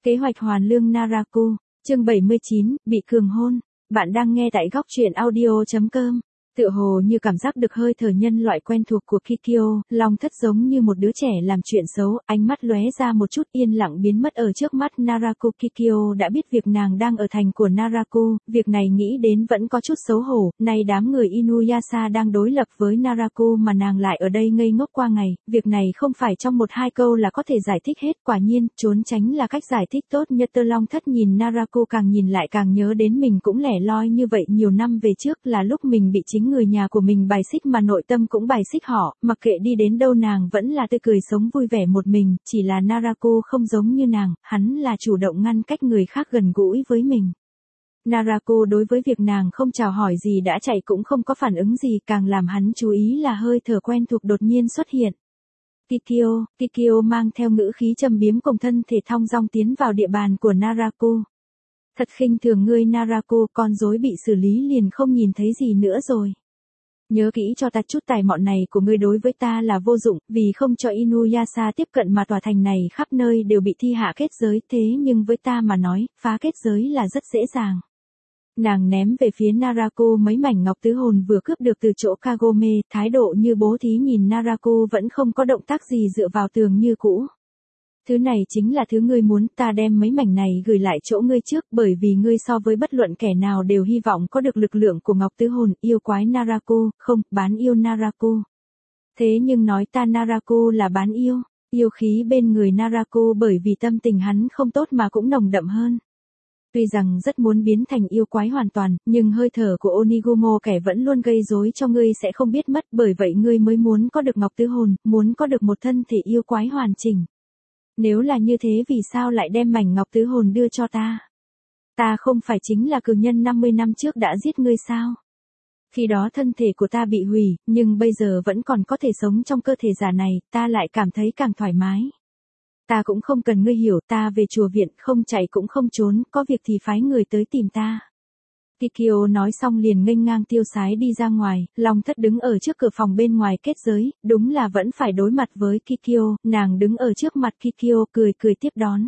Kế hoạch hoàn lương Naraku, chương 79, bị cường hôn. Bạn đang nghe tại góc truyện audio.com. Tựa hồ như cảm giác được hơi thở nhân loại quen thuộc của Kikyo, Long Thất giống như một đứa trẻ làm chuyện xấu, ánh mắt lóe ra một chút yên lặng biến mất ở trước mắt Naraku. Kikyo đã biết việc nàng đang ở thành của Naraku, việc này nghĩ đến vẫn có chút xấu hổ, nay đám người Inuyasha đang đối lập với Naraku mà nàng lại ở đây ngây ngốc qua ngày, việc này không phải trong một hai câu là có thể giải thích hết, quả nhiên, trốn tránh là cách giải thích tốt nhất. Long Thất nhìn Naraku càng nhìn lại càng nhớ đến mình cũng lẻ loi như vậy nhiều năm về trước, là lúc mình bị chính người nhà của mình bài xích mà nội tâm cũng bài xích họ, mặc kệ đi đến đâu nàng vẫn là tươi cười sống vui vẻ một mình, chỉ là Naraku không giống như nàng, hắn là chủ động ngăn cách người khác gần gũi với mình. Naraku đối với việc nàng không chào hỏi gì đã chạy cũng không có phản ứng gì, càng làm hắn chú ý là hơi thở quen thuộc đột nhiên xuất hiện. Kikyo mang theo ngữ khí trầm biếm cùng thân thể thong dong tiến vào địa bàn của Naraku. Thật khinh thường ngươi Naraku, con rối bị xử lý liền không nhìn thấy gì nữa rồi. Nhớ kỹ cho ta, chút tài mọn này của ngươi đối với ta là vô dụng, vì không cho Inuyasha tiếp cận mà tòa thành này khắp nơi đều bị thi hạ kết giới, thế nhưng với ta mà nói, phá kết giới là rất dễ dàng. Nàng ném về phía Naraku mấy mảnh ngọc tứ hồn vừa cướp được từ chỗ Kagome, thái độ như bố thí nhìn Naraku vẫn không có động tác gì dựa vào tường như cũ. Thứ này chính là thứ ngươi muốn, ta đem mấy mảnh này gửi lại chỗ ngươi trước, bởi vì ngươi so với bất luận kẻ nào đều hy vọng có được lực lượng của ngọc tứ hồn, yêu quái Naraku, không, bán yêu Naraku. Thế nhưng nói ta Naraku là bán yêu, yêu khí bên người Naraku bởi vì tâm tình hắn không tốt mà cũng nồng đậm hơn. Tuy rằng rất muốn biến thành yêu quái hoàn toàn, nhưng hơi thở của Onigumo kẻ vẫn luôn gây rối cho ngươi sẽ không biết mất, bởi vậy ngươi mới muốn có được ngọc tứ hồn, muốn có được một thân thể yêu quái hoàn chỉnh. Nếu là như thế vì sao lại đem mảnh ngọc tứ hồn đưa cho ta? Ta không phải chính là cử nhân 50 năm trước đã giết ngươi sao? Khi đó thân thể của ta bị hủy, nhưng bây giờ vẫn còn có thể sống trong cơ thể giả này, ta lại cảm thấy càng thoải mái. Ta cũng không cần ngươi hiểu, ta về chùa viện, không chạy cũng không trốn, có việc thì phái người tới tìm ta. Kikyo nói xong liền nghênh ngang tiêu sái đi ra ngoài, Long Thất đứng ở trước cửa phòng bên ngoài kết giới, đúng là vẫn phải đối mặt với Kikyo, nàng đứng ở trước mặt Kikyo cười tiếp đón.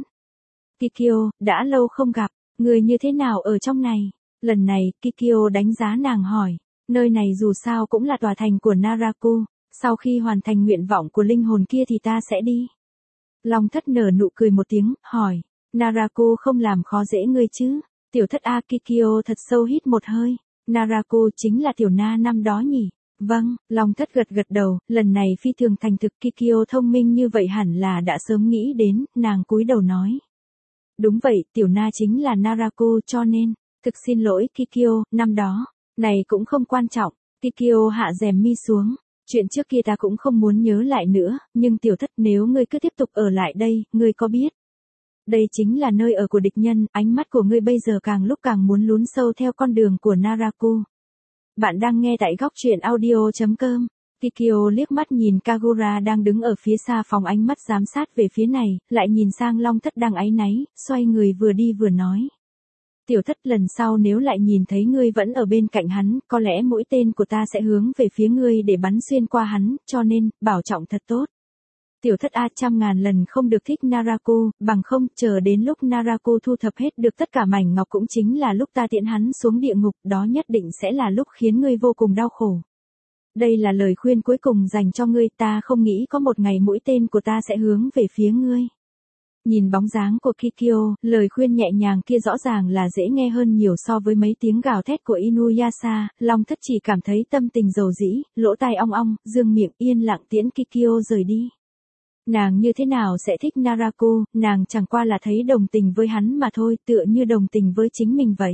Kikyo, đã lâu không gặp, người như thế nào ở trong này? Lần này, Kikyo đánh giá nàng hỏi, nơi này dù sao cũng là tòa thành của Naraku, sau khi hoàn thành nguyện vọng của linh hồn kia thì ta sẽ đi. Long Thất nở nụ cười một tiếng, hỏi, Naraku không làm khó dễ ngươi chứ? Tiểu thất A. Kikyo thật sâu hít một hơi, Naraku chính là tiểu na năm đó nhỉ? Vâng, Long Thất gật đầu, lần này phi thường thành thực. Kikyo thông minh như vậy hẳn là đã sớm nghĩ đến, nàng cúi đầu nói. Đúng vậy, tiểu na chính là Naraku cho nên, thực xin lỗi Kikyo, năm đó, này cũng không quan trọng. Kikyo hạ rèm mi xuống, chuyện trước kia ta cũng không muốn nhớ lại nữa, nhưng tiểu thất nếu ngươi cứ tiếp tục ở lại đây, ngươi có biết? Đây chính là nơi ở của địch nhân, ánh mắt của ngươi bây giờ càng lúc càng muốn lún sâu theo con đường của Naraku. Bạn đang nghe tại góc truyện audio.com. Kikyo liếc mắt nhìn Kagura đang đứng ở phía xa phòng, ánh mắt giám sát về phía này, lại nhìn sang Long Thất đang áy náy, xoay người vừa đi vừa nói. Tiểu thất, lần sau nếu lại nhìn thấy ngươi vẫn ở bên cạnh hắn, có lẽ mũi tên của ta sẽ hướng về phía ngươi để bắn xuyên qua hắn, cho nên, bảo trọng thật tốt. Tiểu thất A, 100.000 lần không được thích Naraku, bằng không, chờ đến lúc Naraku thu thập hết được tất cả mảnh ngọc cũng chính là lúc ta tiễn hắn xuống địa ngục, đó nhất định sẽ là lúc khiến ngươi vô cùng đau khổ. Đây là lời khuyên cuối cùng dành cho ngươi, ta không nghĩ có một ngày mũi tên của ta sẽ hướng về phía ngươi. Nhìn bóng dáng của Kikyo, lời khuyên nhẹ nhàng kia rõ ràng là dễ nghe hơn nhiều so với mấy tiếng gào thét của Inuyasha, Long Thất chỉ cảm thấy tâm tình dầu dĩ, lỗ tai ong ong, dương miệng yên lặng tiễn Kikyo rời đi. Nàng như thế nào sẽ thích Naraku, nàng chẳng qua là thấy đồng tình với hắn mà thôi, tựa như đồng tình với chính mình vậy.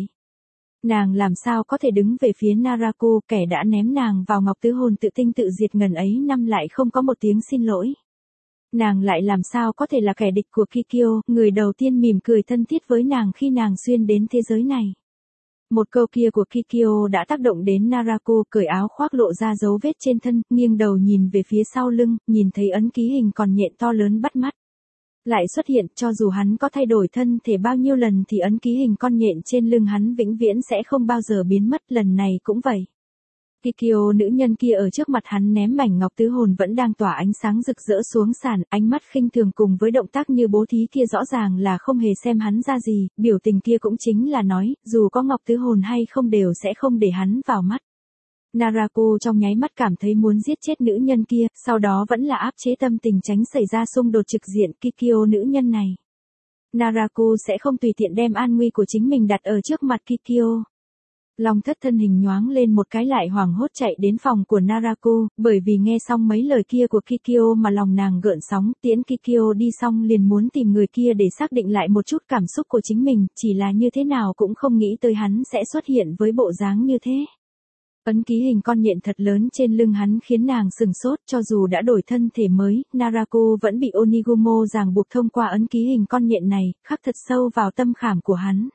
Nàng làm sao có thể đứng về phía Naraku, kẻ đã ném nàng vào ngọc tứ hồn tự tinh tự diệt ngần ấy năm lại không có một tiếng xin lỗi. Nàng lại làm sao có thể là kẻ địch của Kikyo, người đầu tiên mỉm cười thân thiết với nàng khi nàng xuyên đến thế giới này. Một câu kia của Kikyo đã tác động đến Naraku, cởi áo khoác lộ ra dấu vết trên thân, nghiêng đầu nhìn về phía sau lưng, nhìn thấy ấn ký hình còn nhện to lớn bắt mắt. Lại xuất hiện, cho dù hắn có thay đổi thân thể bao nhiêu lần thì ấn ký hình con nhện trên lưng hắn vĩnh viễn sẽ không bao giờ biến mất, lần này cũng vậy. Kikyo nữ nhân kia ở trước mặt hắn ném mảnh ngọc tứ hồn vẫn đang tỏa ánh sáng rực rỡ xuống sàn, ánh mắt khinh thường cùng với động tác như bố thí kia rõ ràng là không hề xem hắn ra gì, biểu tình kia cũng chính là nói, dù có ngọc tứ hồn hay không đều sẽ không để hắn vào mắt. Narako trong nháy mắt cảm thấy muốn giết chết nữ nhân kia, sau đó vẫn là áp chế tâm tình tránh xảy ra xung đột trực diện Kikyo nữ nhân này. Narako sẽ không tùy tiện đem an nguy của chính mình đặt ở trước mặt Kikyo. Long thất thân hình nhoáng lên một cái lại hoảng hốt chạy đến phòng của Narako, bởi vì nghe xong mấy lời kia của Kikyo mà lòng nàng gợn sóng, tiễn Kikyo đi xong liền muốn tìm người kia để xác định lại một chút cảm xúc của chính mình, chỉ là như thế nào cũng không nghĩ tới hắn sẽ xuất hiện với bộ dáng như thế. Ấn ký hình con nhện thật lớn trên lưng hắn khiến nàng sừng sốt, cho dù đã đổi thân thể mới, Narako vẫn bị Onigumo ràng buộc thông qua ấn ký hình con nhện này, khắc thật sâu vào tâm khảm của hắn.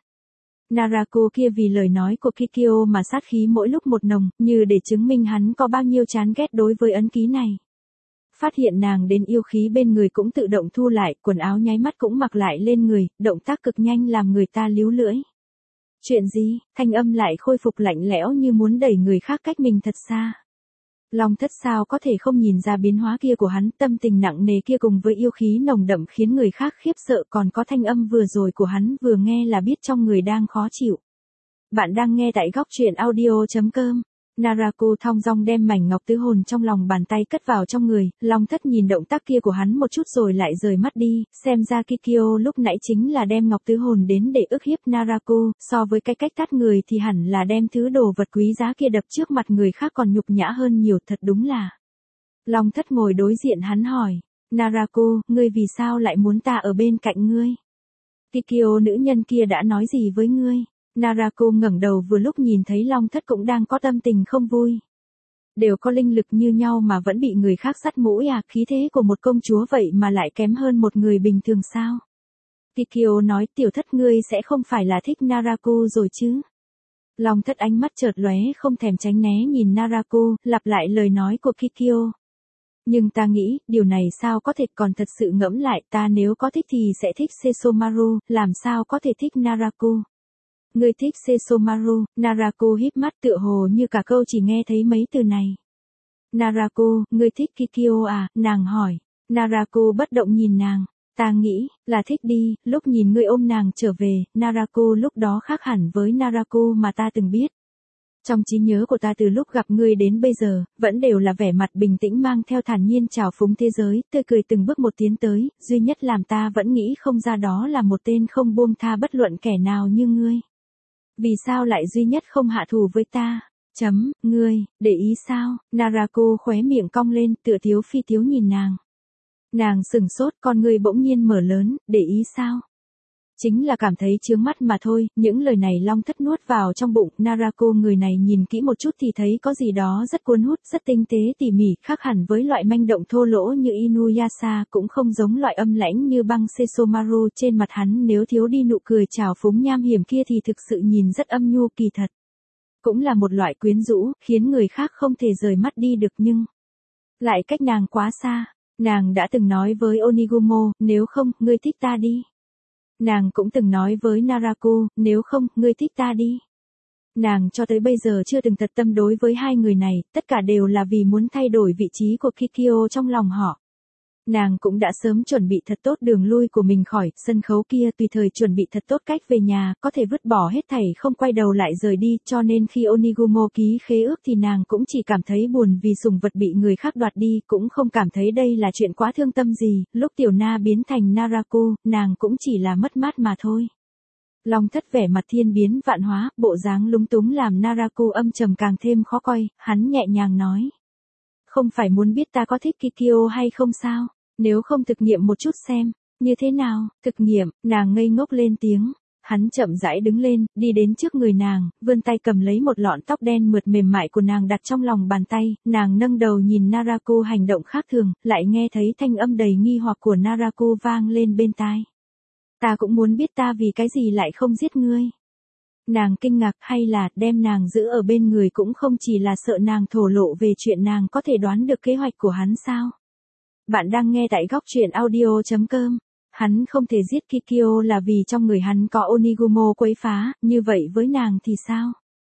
Narako kia vì lời nói của Kikyo mà sát khí mỗi lúc một nồng, như để chứng minh hắn có bao nhiêu chán ghét đối với ấn ký này. Phát hiện nàng đến yêu khí bên người cũng tự động thu lại, quần áo nháy mắt cũng mặc lại lên người, động tác cực nhanh làm người ta líu lưỡi. Chuyện gì, thanh âm lại khôi phục lạnh lẽo như muốn đẩy người khác cách mình thật xa. Long thất sao có thể không nhìn ra biến hóa kia của hắn, tâm tình nặng nề kia cùng với yêu khí nồng đậm khiến người khác khiếp sợ, còn có thanh âm vừa rồi của hắn vừa nghe là biết trong người đang khó chịu. Bạn đang nghe tại góc truyện audio.com. Narako thong dong đem mảnh ngọc tứ hồn trong lòng bàn tay cất vào trong người, Long thất nhìn động tác kia của hắn một chút rồi lại rời mắt đi, xem ra Kikyo lúc nãy chính là đem ngọc tứ hồn đến để ức hiếp Narako, so với cái cách tát người thì hẳn là đem thứ đồ vật quý giá kia đập trước mặt người khác còn nhục nhã hơn nhiều, thật đúng là. Long thất ngồi đối diện hắn hỏi, Narako, ngươi vì sao lại muốn ta ở bên cạnh ngươi? Kikyo nữ nhân kia đã nói gì với ngươi? Narako ngẩng đầu vừa lúc nhìn thấy Long thất cũng đang có tâm tình không vui. Đều có linh lực như nhau mà vẫn bị người khác sắt mũi à, khí thế của một công chúa vậy mà lại kém hơn một người bình thường sao? Kikyo nói, tiểu thất ngươi sẽ không phải là thích Narako rồi chứ? Long thất ánh mắt chợt lóe không thèm tránh né nhìn Narako, lặp lại lời nói của Kikyo. Nhưng ta nghĩ, điều này sao có thể, còn thật sự ngẫm lại, ta nếu có thích thì sẽ thích Sesomaru, làm sao có thể thích Narako? Ngươi thích Sesomaru, Narako híp mắt tựa hồ như cả câu chỉ nghe thấy mấy từ này. Narako, ngươi thích Kikyo à, nàng hỏi. Narako bất động nhìn nàng, ta nghĩ, là thích đi, lúc nhìn ngươi ôm nàng trở về, Narako lúc đó khác hẳn với Narako mà ta từng biết. Trong trí nhớ của ta từ lúc gặp ngươi đến bây giờ, vẫn đều là vẻ mặt bình tĩnh mang theo thản nhiên trào phúng thế giới, tươi cười từng bước một tiến tới, duy nhất làm ta vẫn nghĩ không ra đó là một tên không buông tha bất luận kẻ nào như ngươi. Vì sao lại duy nhất không hạ thù với ta? Ngươi, để ý sao? Narako khóe miệng cong lên, tựa thiếu phi thiếu nhìn nàng. Nàng sừng sốt, con ngươi bỗng nhiên mở lớn, để ý sao? Chính là cảm thấy chướng mắt mà thôi, những lời này Long thất nuốt vào trong bụng, Narako người này nhìn kỹ một chút thì thấy có gì đó rất cuốn hút, rất tinh tế tỉ mỉ, khác hẳn với loại manh động thô lỗ như Inuyasha, cũng không giống loại âm lãnh như băng Sesomaru, trên mặt hắn nếu thiếu đi nụ cười trào phúng nham hiểm kia thì thực sự nhìn rất âm nhu kỳ thật. Cũng là một loại quyến rũ, khiến người khác không thể rời mắt đi được nhưng lại cách nàng quá xa. Nàng đã từng nói với Onigumo, nếu không, ngươi thích ta đi. Nàng cũng từng nói với Narako, nếu không, ngươi thích ta đi. Nàng cho tới bây giờ chưa từng thật tâm đối với hai người này, tất cả đều là vì muốn thay đổi vị trí của Kikyo trong lòng họ. Nàng cũng đã sớm chuẩn bị thật tốt đường lui của mình khỏi sân khấu kia, tùy thời chuẩn bị thật tốt cách về nhà, có thể vứt bỏ hết thảy không quay đầu lại rời đi, cho nên khi Onigumo ký khế ước thì nàng cũng chỉ cảm thấy buồn vì sủng vật bị người khác đoạt đi, cũng không cảm thấy đây là chuyện quá thương tâm gì, lúc Tiểu Na biến thành Narako, nàng cũng chỉ là mất mát mà thôi. Long thất vẻ mặt thiên biến vạn hóa, bộ dáng lúng túng làm Narako âm trầm càng thêm khó coi, hắn nhẹ nhàng nói. Không phải muốn biết ta có thích Kikyo hay không sao? Nếu không thực nghiệm một chút xem, như thế nào? Thực nghiệm, nàng ngây ngốc lên tiếng. Hắn chậm rãi đứng lên, đi đến trước người nàng, vươn tay cầm lấy một lọn tóc đen mượt mềm mại của nàng đặt trong lòng bàn tay, nàng nâng đầu nhìn Narako hành động khác thường, lại nghe thấy thanh âm đầy nghi hoặc của Narako vang lên bên tai. Ta cũng muốn biết ta vì cái gì lại không giết ngươi. Nàng kinh ngạc, hay là đem nàng giữ ở bên người cũng không chỉ là sợ nàng thổ lộ về chuyện nàng có thể đoán được kế hoạch của hắn sao? Bạn đang nghe tại góc truyện audio.com. Hắn không thể giết Kikyo là vì trong người hắn có Onigumo quấy phá, như vậy với nàng thì sao?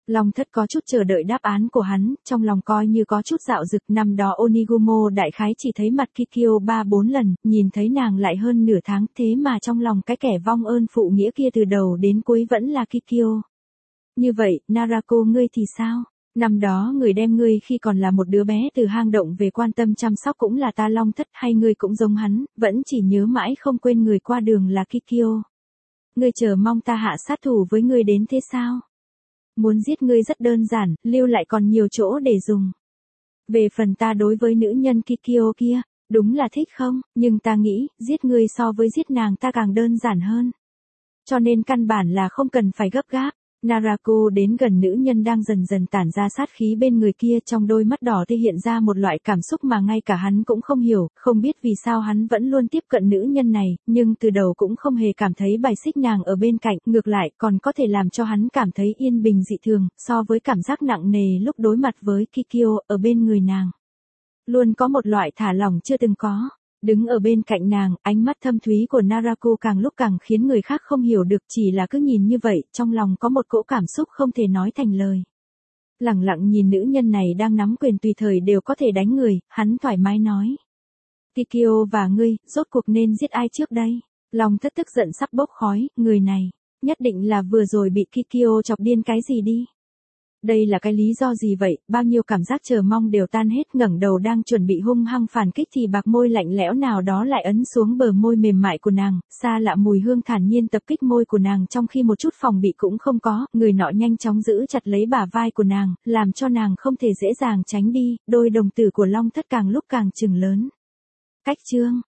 Long Thất có chút chờ đợi đáp án của hắn, trong lòng coi như có chút dạo dực. Năm đó Onigumo đại khái chỉ thấy mặt Kikyo 3-4 lần, nhìn thấy nàng lại hơn nửa tháng, thế mà trong lòng cái kẻ vong ơn phụ nghĩa kia từ đầu đến cuối vẫn là Kikyo. Như vậy, Narako ngươi thì sao? Năm đó người đem ngươi khi còn là một đứa bé từ hang động về quan tâm chăm sóc cũng là ta Long Thất, hay ngươi cũng giống hắn, vẫn chỉ nhớ mãi không quên người qua đường là Kikyo. Ngươi chờ mong ta hạ sát thủ với ngươi đến thế sao? Muốn giết ngươi rất đơn giản, lưu lại còn nhiều chỗ để dùng. Về phần ta đối với nữ nhân Kikyo kia, đúng là thích không, nhưng ta nghĩ, giết ngươi so với giết nàng ta càng đơn giản hơn. Cho nên căn bản là không cần phải gấp gáp. Narako đến gần nữ nhân đang dần dần tản ra sát khí bên người kia, trong đôi mắt đỏ tê hiện ra một loại cảm xúc mà ngay cả hắn cũng không hiểu, không biết vì sao hắn vẫn luôn tiếp cận nữ nhân này, nhưng từ đầu cũng không hề cảm thấy bài xích nàng ở bên cạnh, ngược lại còn có thể làm cho hắn cảm thấy yên bình dị thường, so với cảm giác nặng nề lúc đối mặt với Kikyo ở bên người nàng. Luôn có một loại thả lỏng chưa từng có. Đứng ở bên cạnh nàng, ánh mắt thâm thúy của Narako càng lúc càng khiến người khác không hiểu được, chỉ là cứ nhìn như vậy, trong lòng có một cỗ cảm xúc không thể nói thành lời. Lẳng lặng nhìn nữ nhân này đang nắm quyền tùy thời đều có thể đánh người, hắn thoải mái nói. Kikyo và ngươi, rốt cuộc nên giết ai trước đây? Long Thất tức giận sắp bốc khói, người này, nhất định là vừa rồi bị Kikyo chọc điên cái gì đi. Đây là cái lý do gì vậy, bao nhiêu cảm giác chờ mong đều tan hết, ngẩng đầu đang chuẩn bị hung hăng phản kích thì bạc môi lạnh lẽo nào đó lại ấn xuống bờ môi mềm mại của nàng, xa lạ mùi hương thản nhiên tập kích môi của nàng trong khi một chút phòng bị cũng không có, người nọ nhanh chóng giữ chặt lấy bả vai của nàng, làm cho nàng không thể dễ dàng tránh đi, đôi đồng tử của Long Thất càng lúc càng chừng lớn. Cách chương